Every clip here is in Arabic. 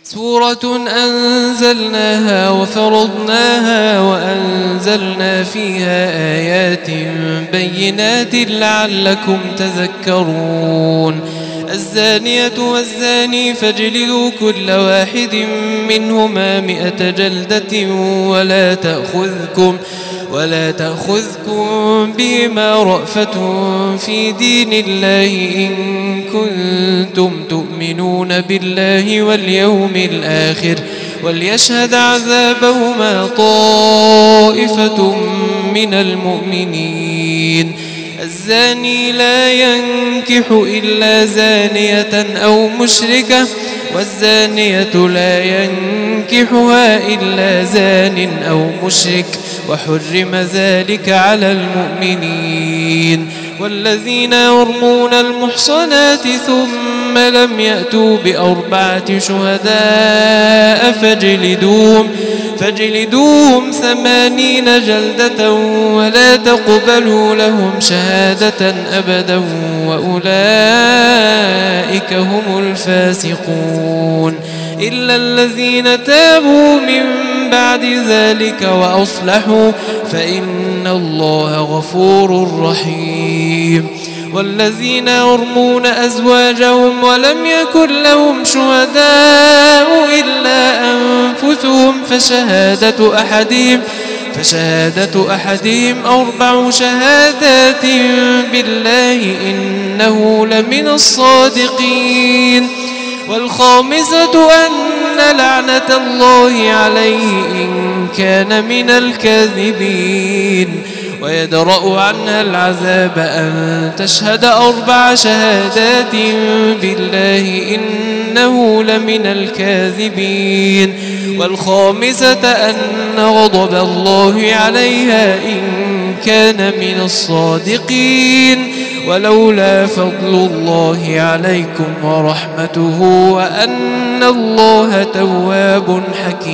سورة أنزلناها وفرضناها وأنزلنا فيها آيات بينات لعلكم تذكرون. الزانية والزاني فاجلدوا كل واحد منهما 100 جلدة ولا تأخذكم بهما رأفة في دين الله إن كنتم تؤمنون بالله واليوم الآخر وليشهد عذابهما طائفة من المؤمنين. الزاني لا ينكح إلا زانية أو مشركة والزانية لا ينكحها إلا زان أو مشرك وحرم ذلك على المؤمنين. والذين يرمون المحصنات ثم لم يأتوا ب4 شهداء فاجلدوهم 80 جلدة ولا تقبلوا لهم شهادة أبدا وأولئك هم الفاسقون إلا الذين تابوا من بعد ذلك وأصلحوا فإن الله غفور رحيم. والذين يرمون أزواجهم ولم يكن لهم شهداء إلا أنفسهم فشهادة أحدهم 4 شهادات بالله إنه لمن الصادقين. والخامسة أن لعنة الله عليه إن كان من الكاذبين. ويدرأ عنها العذاب أن تشهد 4 شهادات بالله إنه لمن الكاذبين. والخامسة أن غضب الله عليها إن كان من الصادقين. ولولا فضل الله عليكم ورحمته وأن الله تواب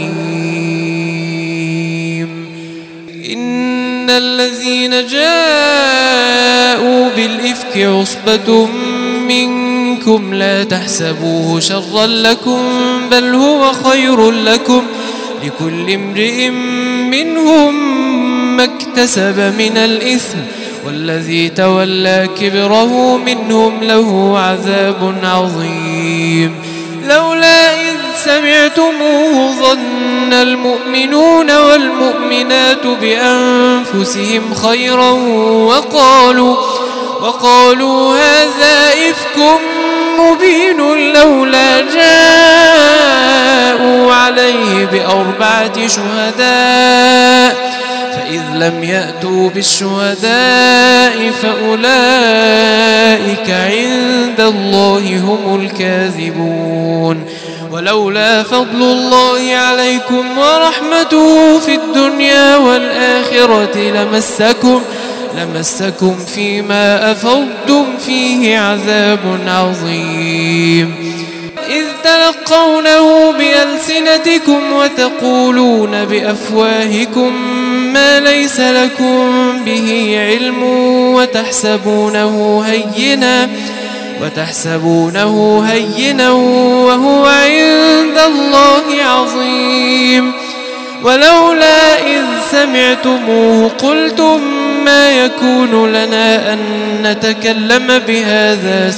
حكيم. إن الذين جاءوا بالإفك عصبة منكم لا تحسبوه شرا لكم بل هو خير لكم لكل امرئ منهم ما اكتسب من الإثم والذي تولى كبره منهم له عذاب عظيم. لولا إذ سمعتموه ظن المؤمنون والمؤمنات بأنفسهم خيرا وقالوا هذا إفك مبين لولا جاءوا عليه ب4 شهداء فإذ لم يأتوا بالشهداء فأولئك عند الله هم الكاذبون. ولولا فضل الله عليكم ورحمته في الدنيا والآخرة لمسكم فيما أفضتم فيه عذاب عظيم. إذ تلقونه بألسنتكم وتقولون بأفواهكم ما ليس لكم به علم وتحسبونه هينا وهو عند الله عظيم. ولولا إذ سمعتموه قلتم ما يكون لنا أن نتكلم بهذا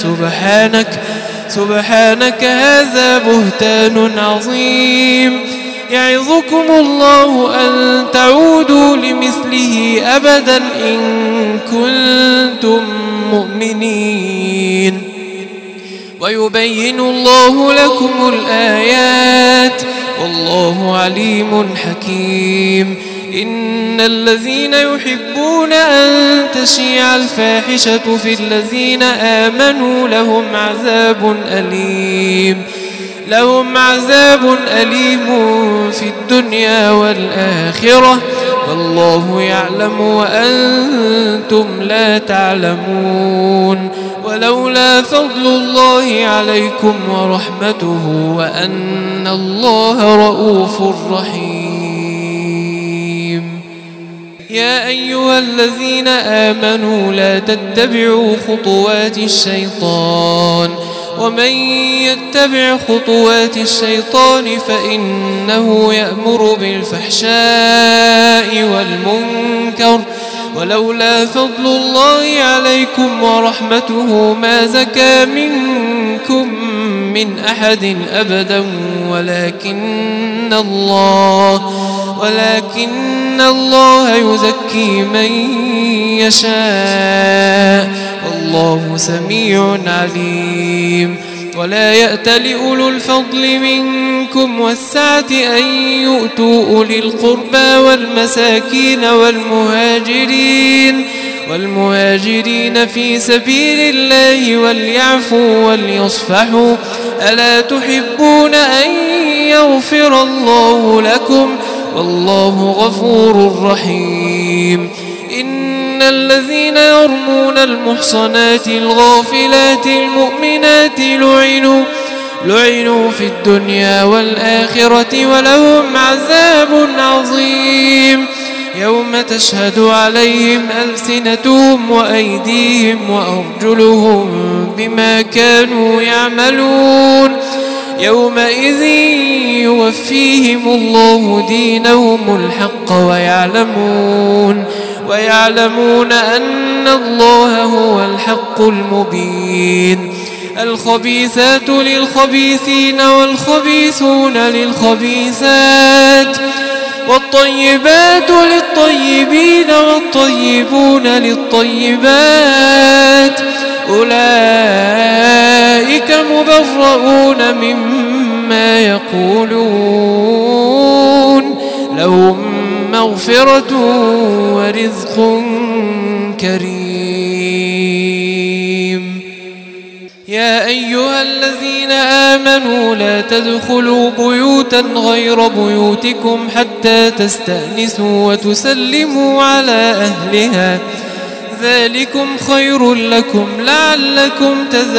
سبحانك هذا بهتان عظيم. يعظكم الله أن تعودوا لمثله أبدا إن كنتم مؤمنين. ويبين الله لكم الآيات والله عليم حكيم. إن الذين يحبون أن تشيع الفاحشة في الذين آمنوا لهم عذاب أليم في الدنيا والآخرة والله يعلم وأنتم لا تعلمون. ولولا فضل الله عليكم ورحمته وأن الله رؤوف رحيم. يا أيها الذين آمنوا لا تتبعوا خطوات الشيطان ومن يتبع خطوات الشيطان فإنه يأمر بالفحشاء والمنكر ولولا فضل الله عليكم ورحمته ما زكى منكم من أحد أبدا ولكن الله يزكي من يشاء والله سميع عليم. ولا يأتل أولو الفضل منكم والسعة أن يؤتوا أولي القربى والمساكين والمهاجرين في سبيل الله وليعفوا وليصفحوا ألا تحبون أن يغفر الله لكم والله غفور رحيم. إن الذين يرمون المحصنات الغافلات المؤمنات لعنوا في الدنيا والآخرة ولهم عذاب عظيم يوم تشهد عليهم ألسنتهم وأيديهم وأرجلهم بما كانوا يعملون يومئذ يوفيهم الله دينهم الحق ويعلمون أن الله هو الحق المبين. الخبيثات للخبيثين والخبيثون للخبيثات والطيبات للطيبين والطيبون للطيبات أولئك مبرؤون مما يقولون لهم مغفرة ورزق كريم. يا أيها الذين آمنوا لا تدخلوا بيوتا غير بيوتكم حتى تستأنسوا وتسلموا على أهلها ذلكم خير لكم لعلكم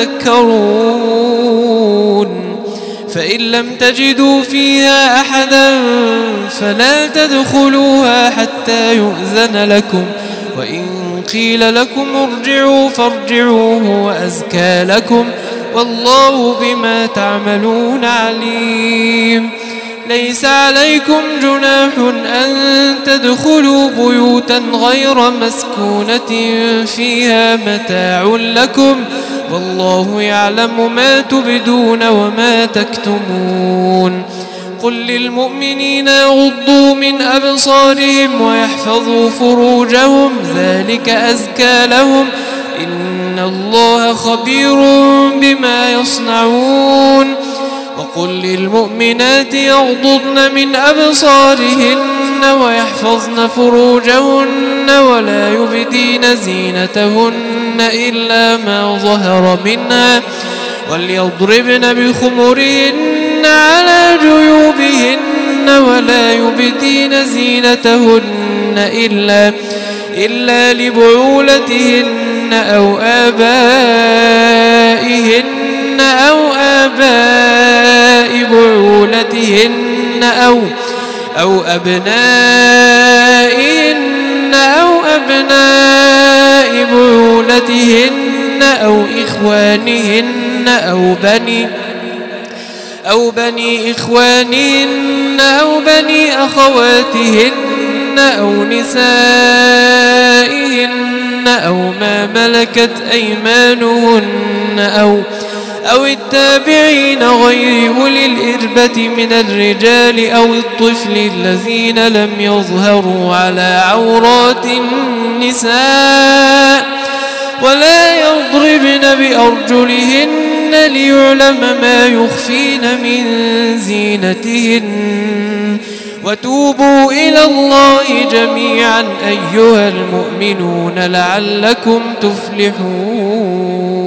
تذكرون. فإن لم تجدوا فيها أحدا فلا تدخلوها حتى يؤذن لكم وإن قيل لكم ارجعوا فارجعوا هو أزكى لكم والله بما تعملون عليم. ليس عليكم جناح أن تدخلوا بيوتا غير مسكونة فيها متاع لكم والله يعلم ما تبدون وما تكتمون. قل للمؤمنين يغضوا من أبصارهم ويحفظوا فروجهم ذلك أزكى لهم إن الله خبير بما يصنعون. وقل للمؤمنات يغضضن من أبصارهن ويحفظن فروجهن ولا يبدين زينتهن إلا ما ظهر منها وليضربن بخمرهن على جيوبهن ولا يبدين زينتهن إلا لبعولتهن أو آبائهن أو آباء بعولتهن أو أبنائهن أو أبناء بعولتهن أو إخوانهن أو بني إخوانهن أو بني أخواتهن أو نسائهن أو ما ملكت أيمانهن أو التابعين غير أولي الإربة من الرجال أو الطفل الذين لم يظهروا على عورات النساء ولا يضربن بأرجلهن ليعلم ما يخفين من زينتهن. وتوبوا إلى الله جميعا أيها المؤمنون لعلكم تفلحون.